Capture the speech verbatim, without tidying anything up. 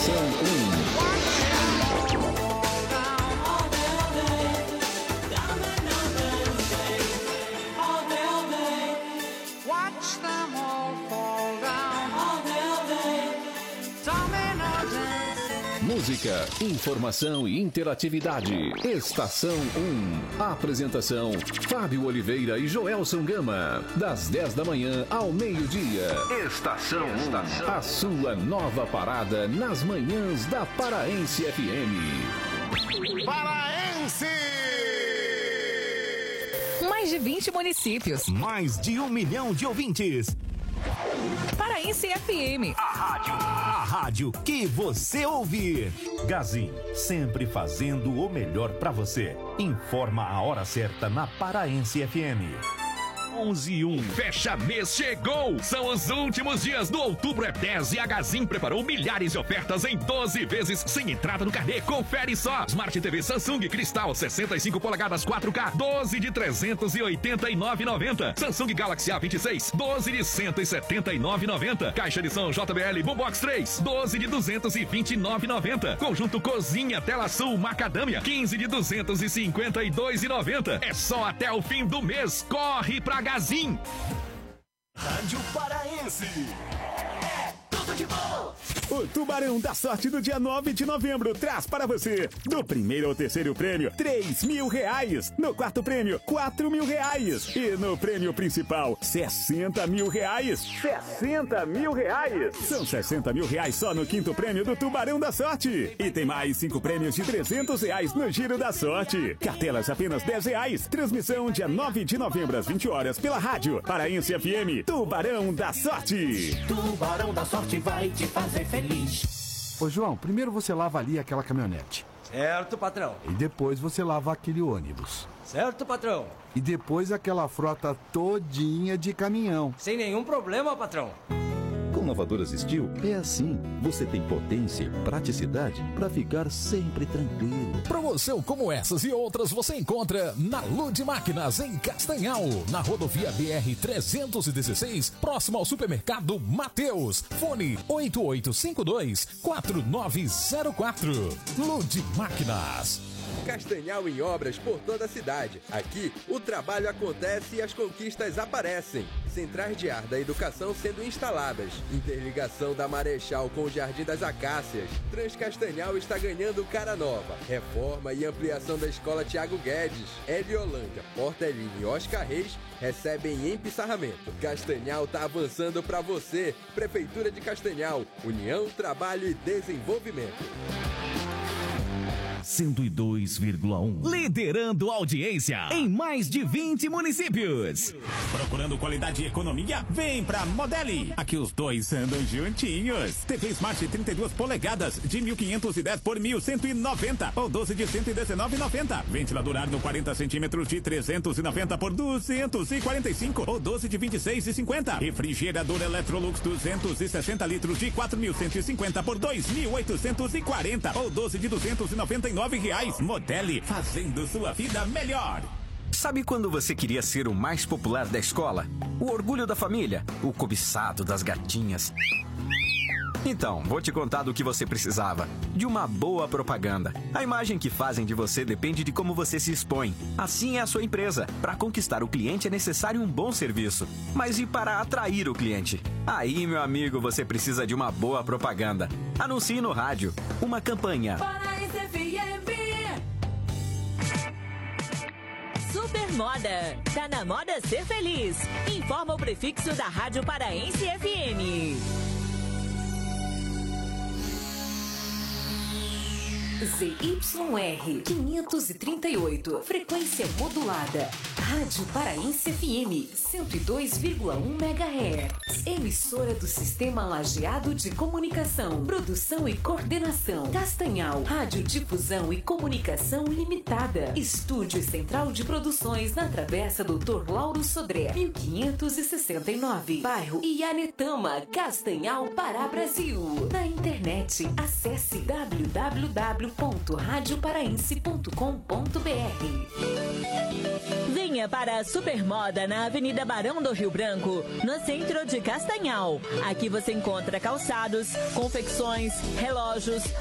Estação um. Música, informação e interatividade. Estação um. Apresentação: Fábio Oliveira e Joelson Gama. Das dez da manhã ao meio-dia. Estação um. A sua nova parada nas manhãs da Paraense F M. Paraense! Mais de vinte municípios. Mais de um milhão de ouvintes. Paraense F M. A rádio. A rádio que você ouve. Gazin, sempre fazendo o melhor pra você. Informa a hora certa na Paraense F M. onze e um. Fecha mês chegou! São os últimos dias do Outubro é dez e a Gazin preparou milhares de ofertas em doze vezes sem entrada no carnê. Confere só! Smart T V Samsung Cristal sessenta e cinco polegadas quatro K, doze de trezentos e oitenta e nove reais e noventa centavos. Samsung Galaxy A vinte e seis, doze de cento e setenta e nove reais e noventa centavos. Caixa de som J B L Boombox três, doze de duzentos e vinte e nove reais e noventa centavos. Conjunto Cozinha Tela Sul Macadâmia, quinze de duzentos e cinquenta e dois reais e noventa centavos. É só até o fim do mês. Corre pra Gazin. Rádio Paraense. É tudo de bom. O Tubarão da Sorte do dia nove de novembro traz para você, do primeiro ao terceiro prêmio, três mil reais. No quarto prêmio, quatro mil reais. E no prêmio principal, sessenta mil reais. sessenta mil reais. São sessenta mil reais só no quinto prêmio do Tubarão da Sorte. E tem mais cinco prêmios de trezentos reais no Giro da Sorte. Cartelas apenas dez reais. Transmissão dia nove de novembro às vinte horas pela rádio Paraense F M. Tubarão da Sorte. Tubarão da Sorte vai te fazer feliz. Ô João, primeiro você lava ali aquela caminhonete. Certo, patrão. E depois você lava aquele ônibus. Certo, patrão. E depois aquela frota todinha de caminhão. Sem nenhum problema, patrão. Com lavadoras Steel é assim. Você tem potência e praticidade para ficar sempre tranquilo. Promoção como essas e outras você encontra na Lud Máquinas em Castanhal, na rodovia B R trezentos e dezesseis, próximo ao supermercado Mateus. Fone oito oito cinco dois, quatro nove zero quatro. Lud Máquinas. Castanhal em obras por toda a cidade. Aqui, o trabalho acontece e as conquistas aparecem. Centrais de ar da educação sendo instaladas. Interligação da Marechal com o Jardim das Acácias. Transcastanhal está ganhando cara nova. Reforma e ampliação da Escola Tiago Guedes. Heliolândia, Porta Eline e Oscar Reis recebem empissarramento. Castanhal tá avançando para você. Prefeitura de Castanhal. União, Trabalho e Desenvolvimento. cento e dois vírgula um. Liderando audiência em mais de vinte municípios. Procurando qualidade e economia? Vem pra Modeli. Aqui os dois andam juntinhos. T V Smart trinta e duas polegadas de mil quinhentos e dez por mil cento e noventa ou doze de cento e dezenove reais e noventa centavos. Ventilador Arno quarenta centímetros de trezentos e noventa por duzentos e quarenta e cinco ou doze de vinte e seis reais e cinquenta centavos. Refrigerador Electrolux duzentos e sessenta litros de quatro mil cento e cinquenta por dois mil oitocentos e quarenta ou doze de duzentos e noventa e nove reais. Modeli, fazendo sua vida melhor. Sabe quando você queria ser o mais popular da escola? O orgulho da família? O cobiçado das gatinhas? Então, vou te contar do que você precisava. De uma boa propaganda. A imagem que fazem de você depende de como você se expõe. Assim é a sua empresa. Para conquistar o cliente é necessário um bom serviço. Mas e para atrair o cliente? Aí, meu amigo, você precisa de uma boa propaganda. Anuncie no rádio. Uma campanha. Paraense F M. Super Moda. Tá na moda ser feliz. Informa o prefixo da Rádio Paraense F M. Z Y R quinhentos e trinta e oito, frequência modulada. Rádio Paraense F M cento e dois vírgula um megahertz. Emissora do Sistema Lajeado de Comunicação. Produção e coordenação Castanhal. Rádio Difusão e Comunicação Limitada. Estúdio Central de Produções na Travessa doutor Lauro Sodré, mil quinhentos e sessenta e nove. Bairro Ianetama, Castanhal, Pará, Brasil. Na internet, acesse w w w ponto rádio paraense ponto com ponto b r. Venha Venha para a Supermoda na Avenida Barão do Rio Branco, no centro de Castanhal. Aqui você encontra calçados, confecções, relógios,